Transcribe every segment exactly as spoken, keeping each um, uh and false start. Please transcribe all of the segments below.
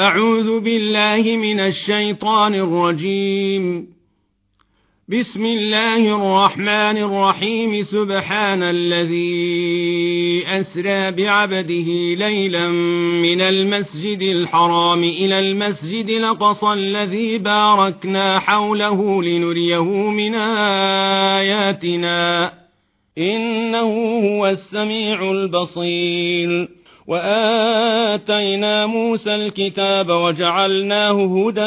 أعوذ بالله من الشيطان الرجيم. بسم الله الرحمن الرحيم. سبحان الذي أسرى بعبده ليلا من المسجد الحرام إلى المسجد الأقصى الذي باركنا حوله لنريه من آياتنا إنه هو السميع البصير. وآتينا موسى الكتاب وجعلناه هدى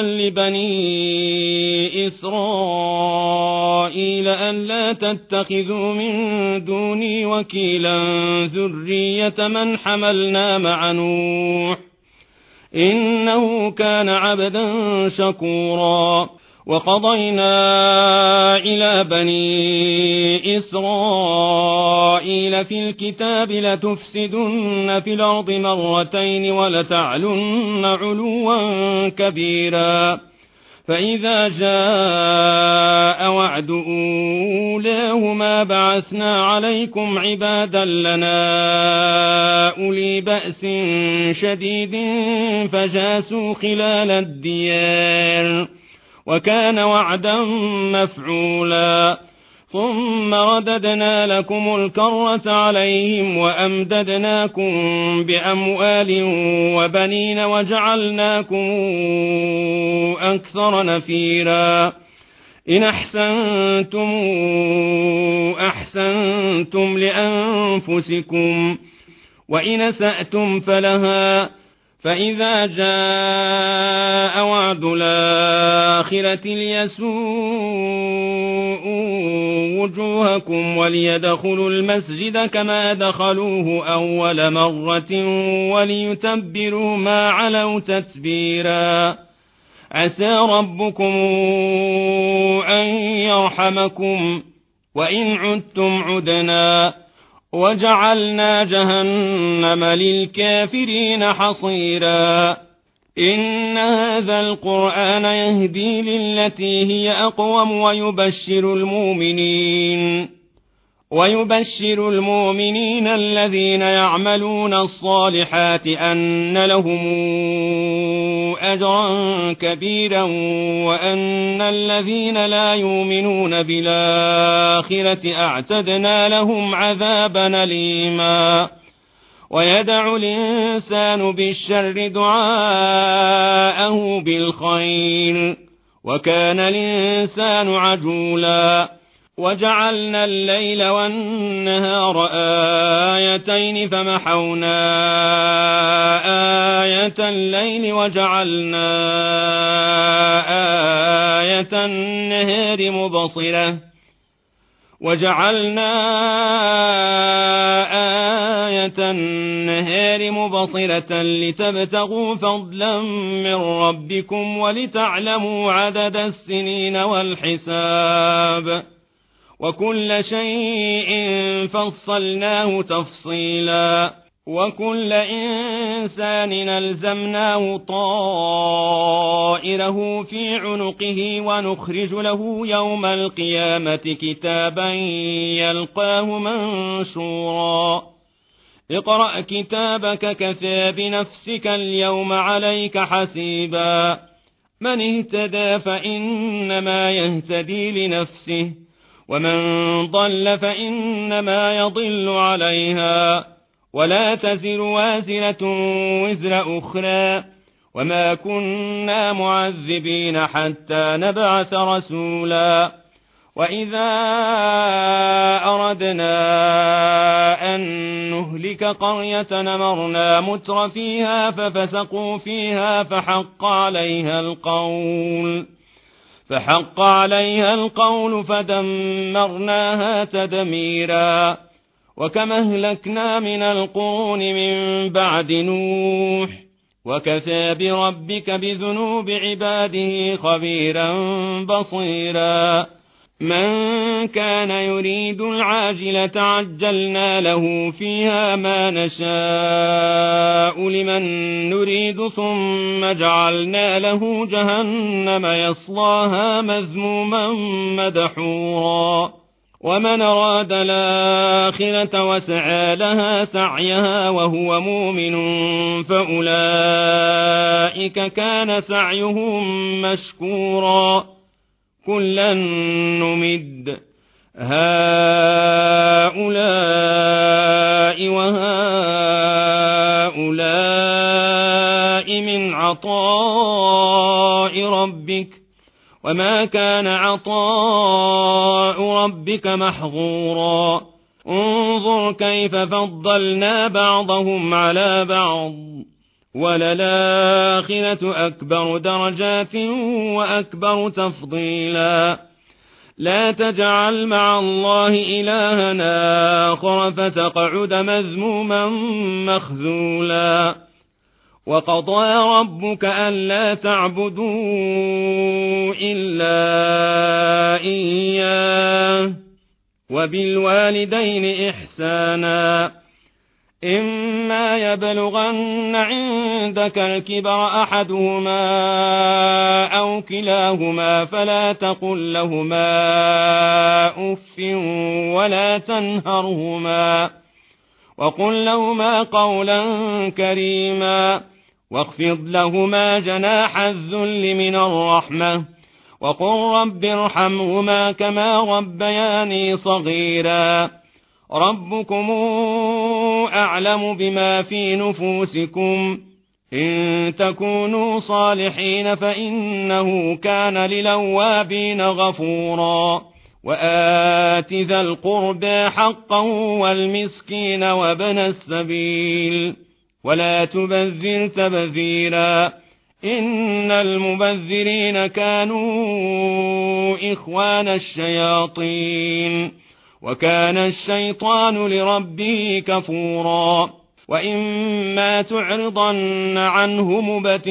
لبني إسرائيل ألا تتخذوا من دوني وكيلا ذرية من حملنا مع نوح إنه كان عبدا شكورا. وقضينا إلى بني إسرائيل في الكتاب لتفسدن في الأرض مرتين ولتعلن علوا كبيرا. فإذا جاء وعد أولاهما بعثنا عليكم عبادا لنا أولي بأس شديد فجاسوا خلال الديار وكان وعدا مفعولا. ثم رددنا لكم الكرة عليهم وأمددناكم بأموال وبنين وجعلناكم أكثر نفيرا. إن أحسنتم أحسنتم لأنفسكم وإن أسأتم فلها. فإذا جاء وعد الآخرة ليسوءوا وجوهكم وليدخلوا المسجد كما دخلوه أول مرة وليتبروا ما علوا تتبيرا. عسى ربكم أن يرحمكم وإن عدتم عدنا وجعلنا جهنم للكافرين حصيرا. إن هذا القرآن يهدي للتي هي أقوم ويبشر المؤمنين ويبشر المؤمنين الذين يعملون الصالحات أن لهم أجرا كبيرا وأن الذين لا يؤمنون بالآخرة أعتدنا لهم عذابا أليما. ويدع الإنسان بالشر دعاءه بالخير وكان الإنسان عجولا. وجعلنا الليل والنهار آيتين فمحونا آية الليل وجعلنا آية النهار مبصرة وجعلنا آية النهار مبصرة لتبتغوا فضلا من ربكم ولتعلموا عدد السنين والحساب وكل شيء فصلناه تفصيلا. وكل إنسان ألزمناه طائره في عنقه ونخرج له يوم القيامة كتابا يلقاه منشورا. اقرأ كتابك كفى بنفسك اليوم عليك حسيبا. من اهتدى فإنما يهتدي لنفسه ومن ضل فإنما يضل عليها ولا تزر وازرة وزر أخرى وما كنا معذبين حتى نبعث رسولا. وإذا أردنا أن نهلك قرية أمرنا متر فيها ففسقوا فيها فحق عليها القول فحق عليها القول فدمرناها تدميرا. وكما أهلكنا من القرون من بعد نوح وكفى بربك بذنوب عباده خبيرا بصيرا. من كان يريد العاجلة عجلنا له فيها ما نشاء لمن نريد ثم جعلنا له جهنم يصلاها مذموما مدحورا. ومن أراد الآخرة وسعى لها سعيها وهو مؤمن فأولئك كان سعيهم مشكورا كلا نمد هؤلاء وهؤلاء من عطاء ربك وما كان عطاء ربك محظورا انظر كيف فضلنا بعضهم على بعض وللآخرة أكبر درجات وأكبر تفضيلا لا تجعل مع الله إلها آخر فتقعد مذموما مخذولا وقضى ربك ألا تعبدوا إلا إياه وبالوالدين إحسانا إما يبلغن عندك الكبر أحدهما أو كلاهما فلا تقل لهما أف ولا تنهرهما وقل لهما قولا كريما واخفض لهما جناح الذل من الرحمة وقل رب ارحمهما كما ربياني صغيرا ربكم أعلم بما في نفوسكم إن تكونوا صالحين فإنه كان للأوابين غفورا وآت ذا القربى حقه والمسكين وابن السبيل ولا تبذر تبذيرا إن المبذرين كانوا إخوان الشياطين وكان الشيطان لربه كفورا وإما تعرضن عنهم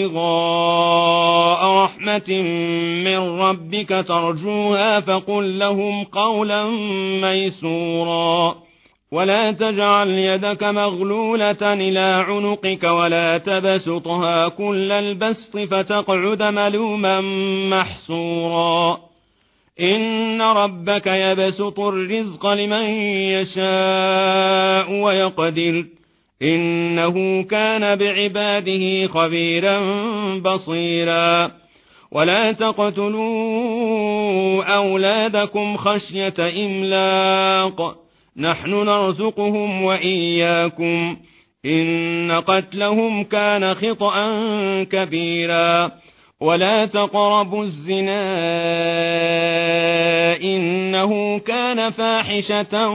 ابتغاء رحمة من ربك ترجوها فقل لهم قولا ميسورا ولا تجعل يدك مغلولة إلى عنقك ولا تبسطها كل البسط فتقعد ملوما محسورا إن ربك يبسط الرزق لمن يشاء ويقدر إنه كان بعباده خبيرا بصيرا ولا تقتلوا أولادكم خشية إملاق نحن نرزقهم وإياكم إن قتلهم كان خطأ كبيرا ولا تقربوا الزنا إنه كان فاحشة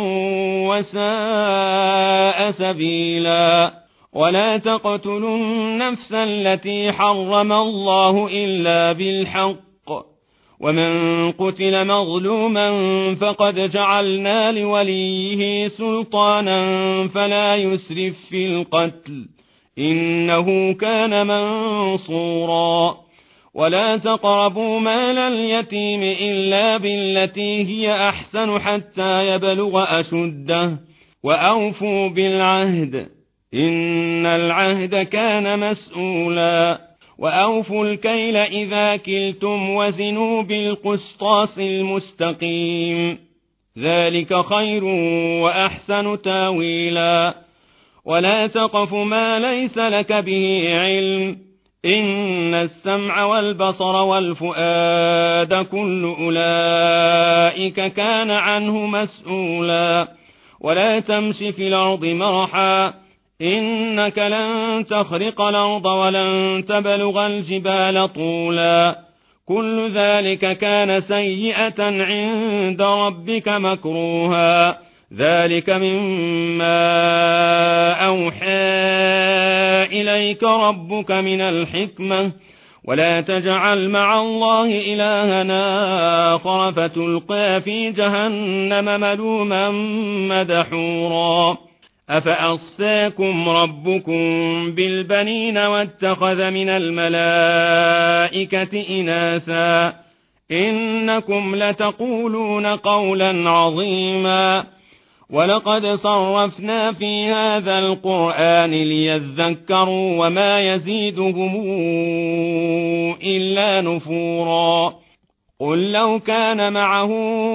وساء سبيلا ولا تقتلوا النفس التي حرم الله إلا بالحق ومن قتل مظلوما فقد جعلنا لوليه سلطانا فلا يسرف في القتل إنه كان منصورا ولا تقربوا مال اليتيم إلا بالتي هي أحسن حتى يبلغ أشده وأوفوا بالعهد إن العهد كان مسؤولا وأوفوا الكيل إذا كلتم وزنوا بالقسطاس المستقيم ذلك خير وأحسن تاويلا ولا تقف ما ليس لك به علم إن السمع والبصر والفؤاد كل أولئك كان عنه مسؤولا ولا تمش في الأرض مرحا إنك لن تخرق الأرض ولن تبلغ الجبال طولا كل ذلك كان سيئة عند ربك مكروها ذلك مما أوحى إليك ربك من الحكمة ولا تجعل مع الله إلها آخر فتلقى في جهنم ملوما مدحورا أفأصفاكم ربكم بالبنين واتخذ من الملائكة إناثا إنكم لتقولون قولا عظيما ولقد صرفنا في هذا القرآن ليذكروا وما يزيدهم إلا نفورا قل لو كان معه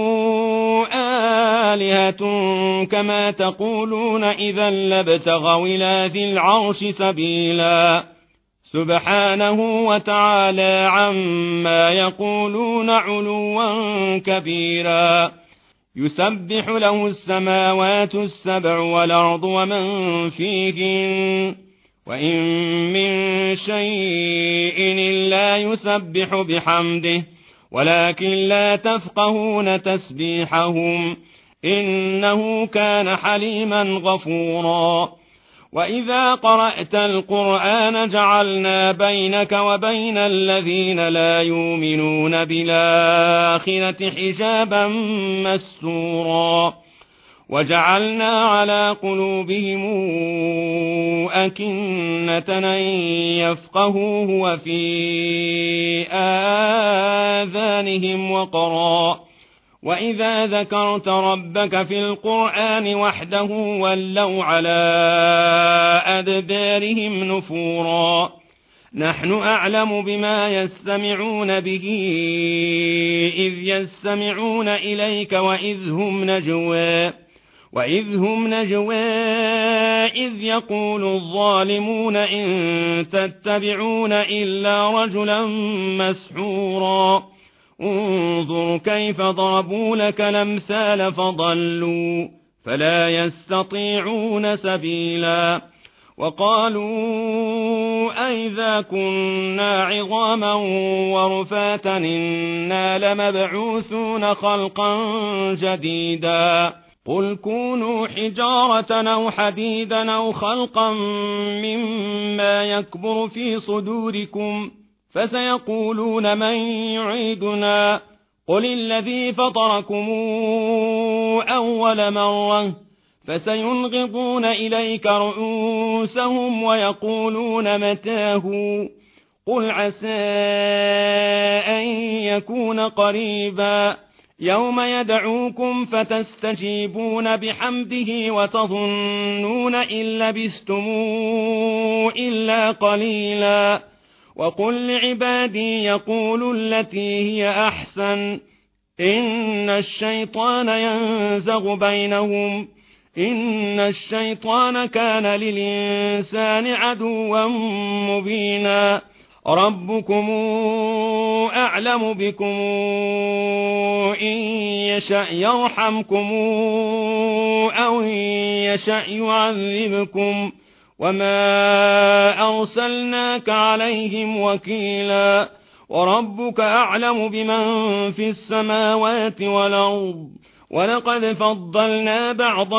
آلهة كما تقولون إذا لابتغوا إلى ذي العرش سبيلا سبحانه وتعالى عما يقولون علوا كبيرا يسبح له السماوات السبع والأرض ومن فيهن وإن من شيء إلا يسبح بحمده ولكن لا تفقهون تسبيحهم إنه كان حليما غفورا وإذا قرأت القرآن جعلنا بينك وبين الذين لا يؤمنون بالآخرة حجابا مستورا وجعلنا على قلوبهم أكنة أن يفقهوه وفي آذانهم وقرا وإذا ذكرت ربك في القرآن وحده ولوا على أدبارهم نفورا نحن أعلم بما يستمعون به إذ يستمعون إليك وإذ هم نجوى وإذ هم نجوى إذ يقول الظالمون إن تتبعون إلا رجلا مسحورا انظر كيف ضربوا لك الأمثال فضلوا فلا يستطيعون سبيلا وقالوا أئذا كنا عظاما ورفاتا إنا لمبعوثون خلقا جديدا قل كونوا حجارة أو حديدا أو خلقا مما يكبر في صدوركم فسيقولون من يعيدنا قل الذي فطركم أول مرة فسينغضون إليك رؤوسهم ويقولون متاه قل عسى أن يكون قريبا يوم يدعوكم فتستجيبون بحمده وتظنون إن لبثتم إلا قليلا وقل لعبادي يقولوا التي هي أحسن إن الشيطان ينزغ بينهم إن الشيطان كان للإنسان عدوا مبينا ربكم أعلم بكم إن يشأ يرحمكم أو إن يشأ يعذبكم وما أرسلناك عليهم وكيلا وربك أعلم بمن في السماوات والأرض ولقد فضلنا بعض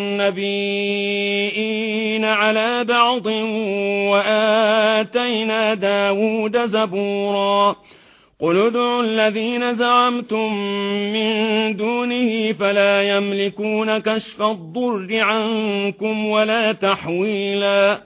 النبيين على بعض وآتينا داود زبورا قل ادعوا الذين زعمتم من دونه فلا يملكون كشف الضر عنكم ولا تحويلا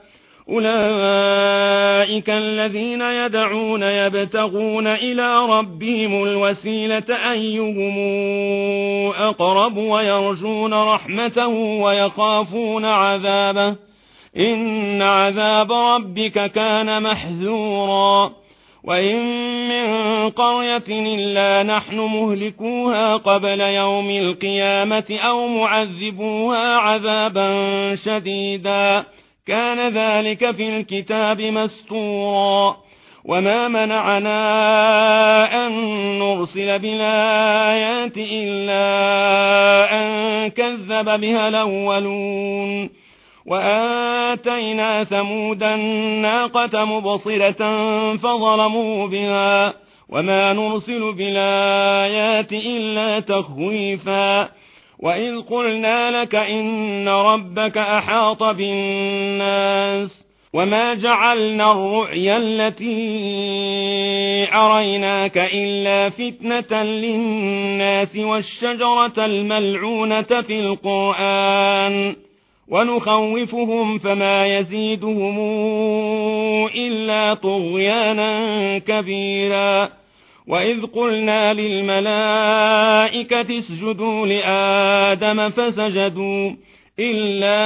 أولئك الذين يدعون يبتغون إلى ربهم الوسيلة أيهم أقرب ويرجون رحمته ويخافون عذابه إن عذاب ربك كان محذورا وإن من قرية إلا نحن مهلكوها قبل يوم القيامة أو معذبوها عذابا شديدا كان ذلك في الكتاب مسطورا وما منعنا أن نرسل بالآيات إلا أن كذب بها الأولون وآتينا ثمود الناقة مبصرة فظلموا بها وما نرسل بالآيات إلا تخويفا وإذ قلنا لك إن ربك أحاط بالناس وما جعلنا الرؤيا التي أريناك إلا فتنة للناس والشجرة الملعونة في القرآن ونخوفهم فما يزيدهم إلا طغيانا كبيرا وإذ قلنا للملائكة اسجدوا لآدم فسجدوا إلا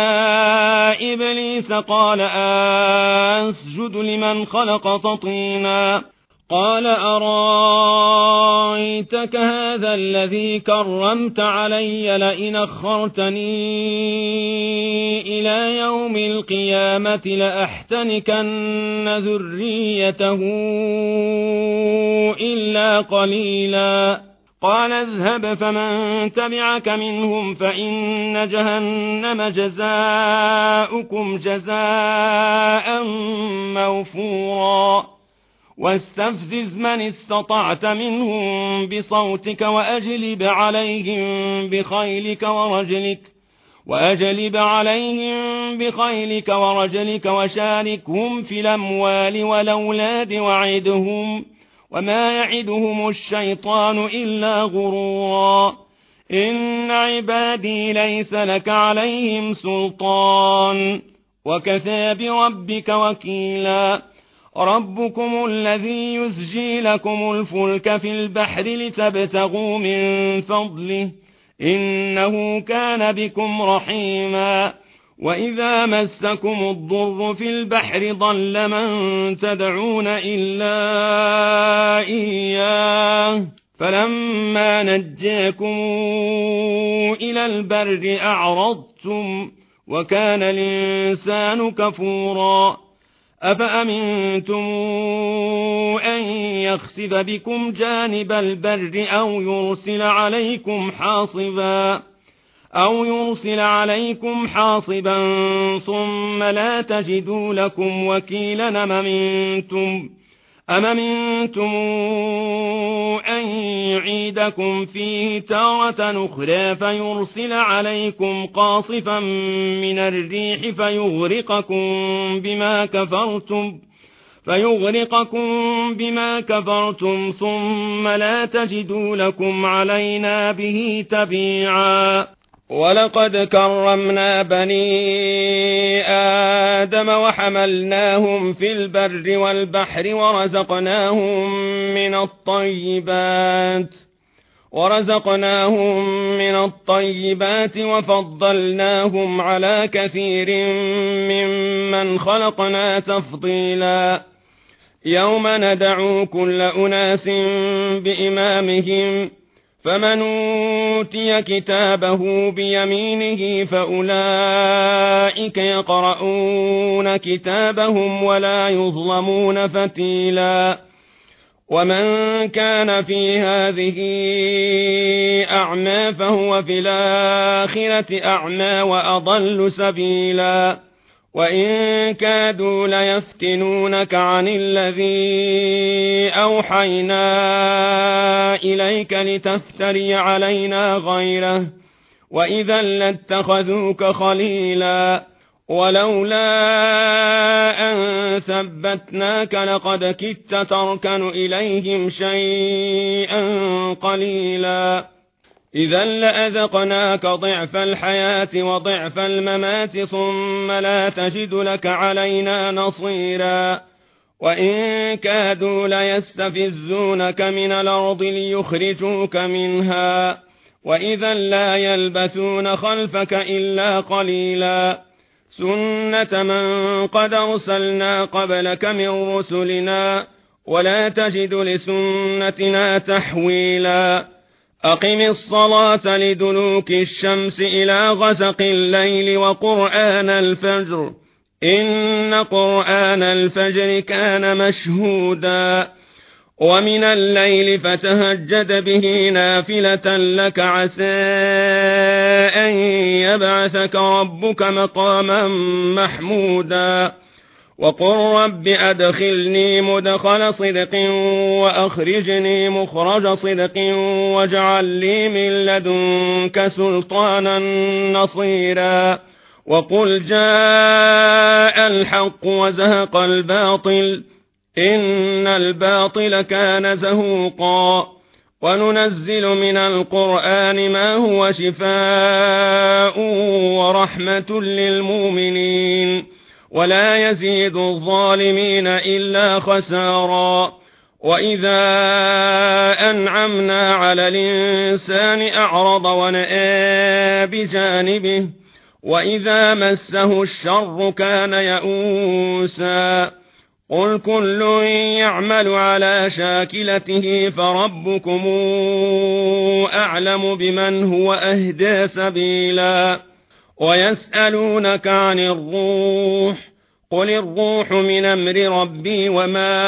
إبليس قال أسجد لمن خلقت طينا قال أرايتك هذا الذي كرمت علي لئن أخرتني إلى يوم القيامة لأحتنكن ذريته إلا قليلا قال اذهب فمن تبعك منهم فإن جهنم جزاؤكم جزاء موفورا واستفزز من استطعت منهم بصوتك وأجلب عليهم بخيلك ورجلك وأجلب عليهم بخيلك ورجلك وشاركهم في الأموال والأولاد وعدهم وما يعدهم الشيطان إلا غرورا إن عبادي ليس لك عليهم سلطان وكفى بربك وكيلا ربكم الذي يزجي لكم الفلك في البحر لتبتغوا من فضله إنه كان بكم رحيما وإذا مسكم الضر في البحر ضل من تدعون إلا إياه فلما نجاكم إلى البر أعرضتم وكان الإنسان كفورا أفأمنتم أن يخسف بكم جانب البر أو يرسل عليكم حاصبا أو يرسل عليكم حاصبا ثم لا تجدوا لكم وكيلا أم أمنتم أم أمنتم أن يعيدكم فيه تارة أخرى فيرسل عليكم قاصفا من الريح فيغرقكم بما كفرتم فيغرقكم بما كفرتم ثم لا تجدوا لكم علينا به تبيعا ولقد كرمنا بني آدم وحملناهم في البر والبحر ورزقناهم من الطيبات ورزقناهم من الطيبات وفضلناهم على كثير ممن خلقنا تفضيلا يوم ندعو كل أناس بإمامهم فمن أوتي كتابه بيمينه فأولئك يقرؤون كتابهم ولا يظلمون فتيلا ومن كان في هذه أعمى فهو في الآخرة أعمى وأضل سبيلا وإن كادوا ليفتنونك عن الذي أوحينا إليك لتفتري علينا غيره وإذا لاتخذوك خليلا ولولا أن ثبتناك لقد كدت تركن إليهم شيئا قليلا إذا لأذقناك ضعف الحياة وضعف الممات ثم لا تجد لك علينا نصيرا وإن كادوا ليستفزونك من الأرض ليخرجوك منها وإذا لا يلبثون خلفك إلا قليلا سنة من قد أرسلنا قبلك من رسلنا ولا تجد لسنتنا تحويلا أقم الصلاة لدلوك الشمس إلى غسق الليل وقرآن الفجر إن قرآن الفجر كان مشهودا ومن الليل فتهجد به نافلة لك عسى أن يبعثك ربك مقاما محمودا وقل رب أدخلني مدخل صدق وأخرجني مخرج صدق واجعل لي من لدنك سلطانا نصيرا وقل جاء الحق وزهق الباطل إن الباطل كان زهوقا وننزل من القرآن ما هو شفاء ورحمة للمؤمنين ولا يزيد الظالمين إلا خسارا وإذا أنعمنا على الإنسان أعرض ونأى بجانبه وإذا مسه الشر كان يئوسا قل كل يعمل على شاكلته فربكم أعلم بمن هو أهدى سبيلا ويسألونك عن الروح قل الروح من أمر ربي وما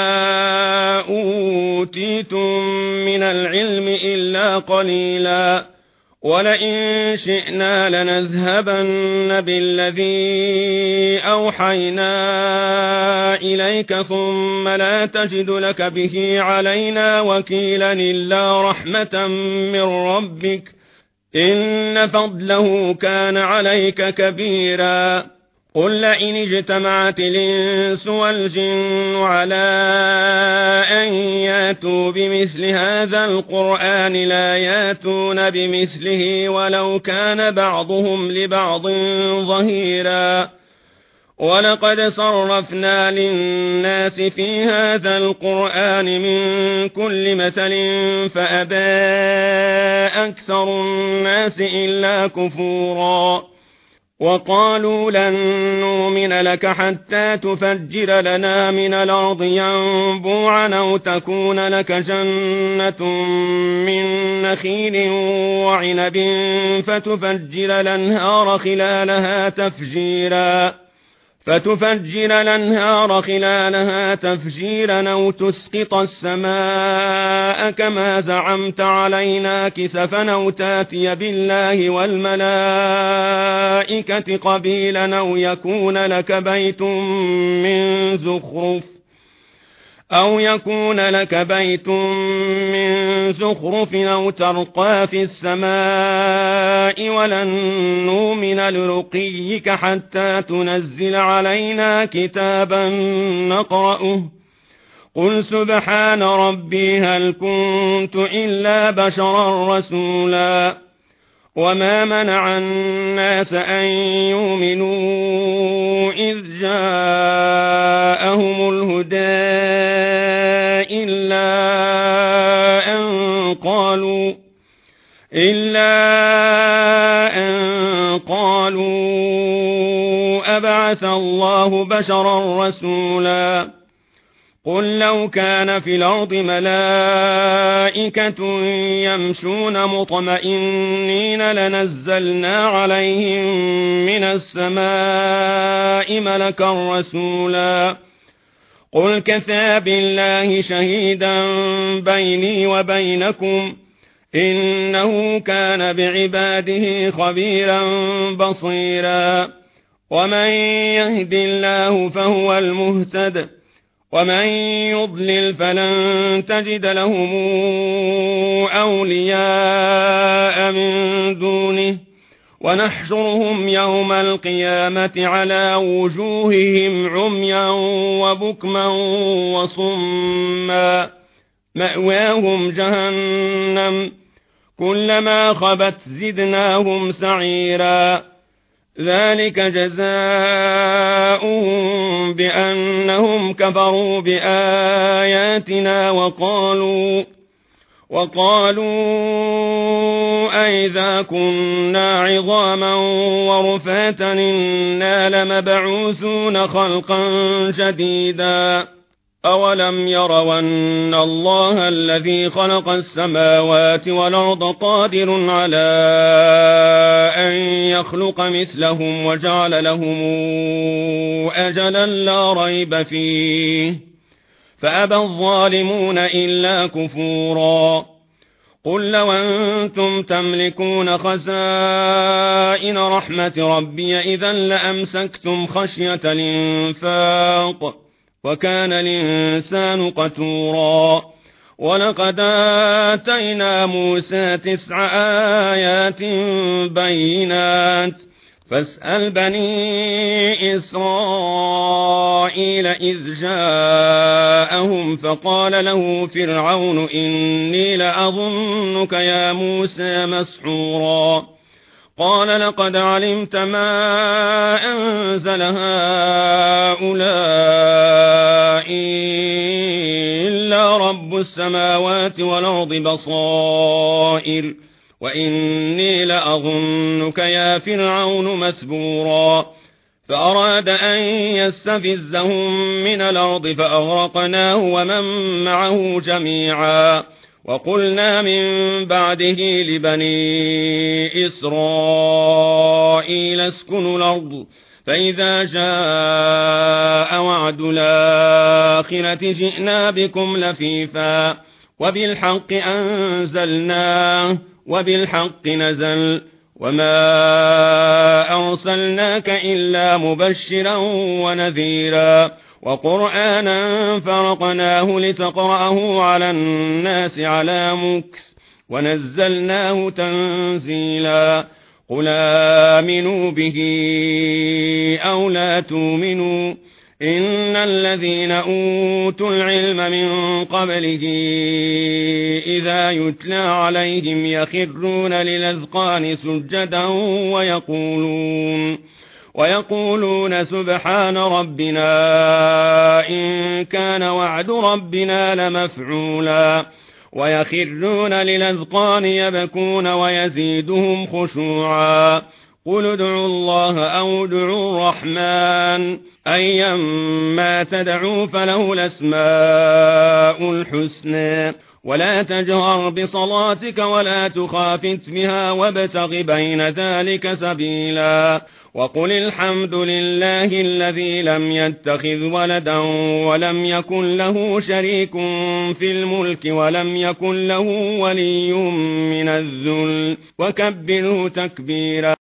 أوتيتم من العلم إلا قليلا ولئن شئنا لنذهبن بالذي أوحينا إليك ثم لا تجد لك به علينا وكيلا إلا رحمة من ربك إن فضله كان عليك كبيرا قل لئن اجتمعت الإنس والجن على أن ياتوا بمثل هذا القرآن لا ياتون بمثله ولو كان بعضهم لبعض ظهيرا ولقد صرفنا للناس في هذا القرآن من كل مثل فأبى أكثر الناس إلا كفورا وقالوا لن نؤمن لك حتى تفجر لنا من الأرض ينبوعا أو تكون لك جنة من نخيل وعنب فتفجر الأنهار خلالها تفجيرا فتفجر الأنهار خلالها تفجيرا أو تسقط السماء كما زعمت علينا كسفا أو تاتي بالله والملائكة قبيلا أو يكون لك بيت من زخرف أو يكون لك بيت من زخرف أو ترقى في السماء ولن نؤمن لرقيك حتى تنزل علينا كتابا نقرأه قل سبحان ربي هل كنت إلا بشرا رسولا وما منع الناس أن يؤمنوا إذ جاءهم الهدى إلا أن قالوا إلا أن قالوا أبعث الله بشرا رسولا قل لو كان في الأرض ملائكة يمشون مطمئنين لنزلنا عليهم من السماء ملكا رسولا قل كفى بالله شهيدا بيني وبينكم إنه كان بعباده خبيرا بصيرا ومن يهد الله فهو المهتد ومن يضلل فلن تجد لهم أولياء من دونه ونحشرهم يوم القيامة على وجوههم عميا وبكما وصما مأواهم جهنم كلما خبت زدناهم سعيرا ذلك جزاؤهم بأنهم كفروا بآياتنا وقالوا وقالوا أئذا كنا عظاما ورفاتا إنا لمبعوثون خلقا جديدا أولم يروا أن الله الذي خلق السماوات والأرض قادر على أن يخلق مثلهم وجعل لهم أجلا لا ريب فيه فأبى الظالمون إلا كفورا قل لو أنتم تملكون خزائن رحمة ربي إذا لأمسكتم خشية الإنفاق وكان الإنسان قتورا ولقد آتينا موسى تسع آيات بينات فاسأل بني إسرائيل إذ جاءهم فقال له فرعون إني لأظنك يا موسى مسحورا قال لقد علمت ما أنزل هؤلاء إلا رب السماوات والأرض بصائر وإني لأظنك يا فرعون مثبورا فأراد أن يستفزهم من الأرض فأغرقناه ومن معه جميعا. وقلنا من بعده لبني إسرائيل اسكنوا الأرض فإذا جاء وعد الآخرة جئنا بكم لفيفا وبالحق أنزلناه وبالحق نزل وما أرسلناك إلا مبشرا ونذيرا وقرآنا فرقناه لتقرأه على الناس على مكث ونزلناه تنزيلا. قل آمنوا به أو لا تؤمنوا إن الذين أوتوا العلم من قبله إذا يتلى عليهم يخرون للأذقان سجدا ويقولون ويقولون سبحان ربنا إن كان وعد ربنا لمفعولا ويخرون للأذقان يبكون ويزيدهم خشوعا. قل ادعوا الله أو ادعوا الرحمن أيما تدعوا فله الأسماء الحسنى ولا تجهر بصلاتك ولا تخافت بها وابتغ بين ذلك سبيلا. وقل الحمد لله الذي لم يتخذ ولدا ولم يكن له شريك في الملك ولم يكن له ولي من الذل وكبره تكبيرا.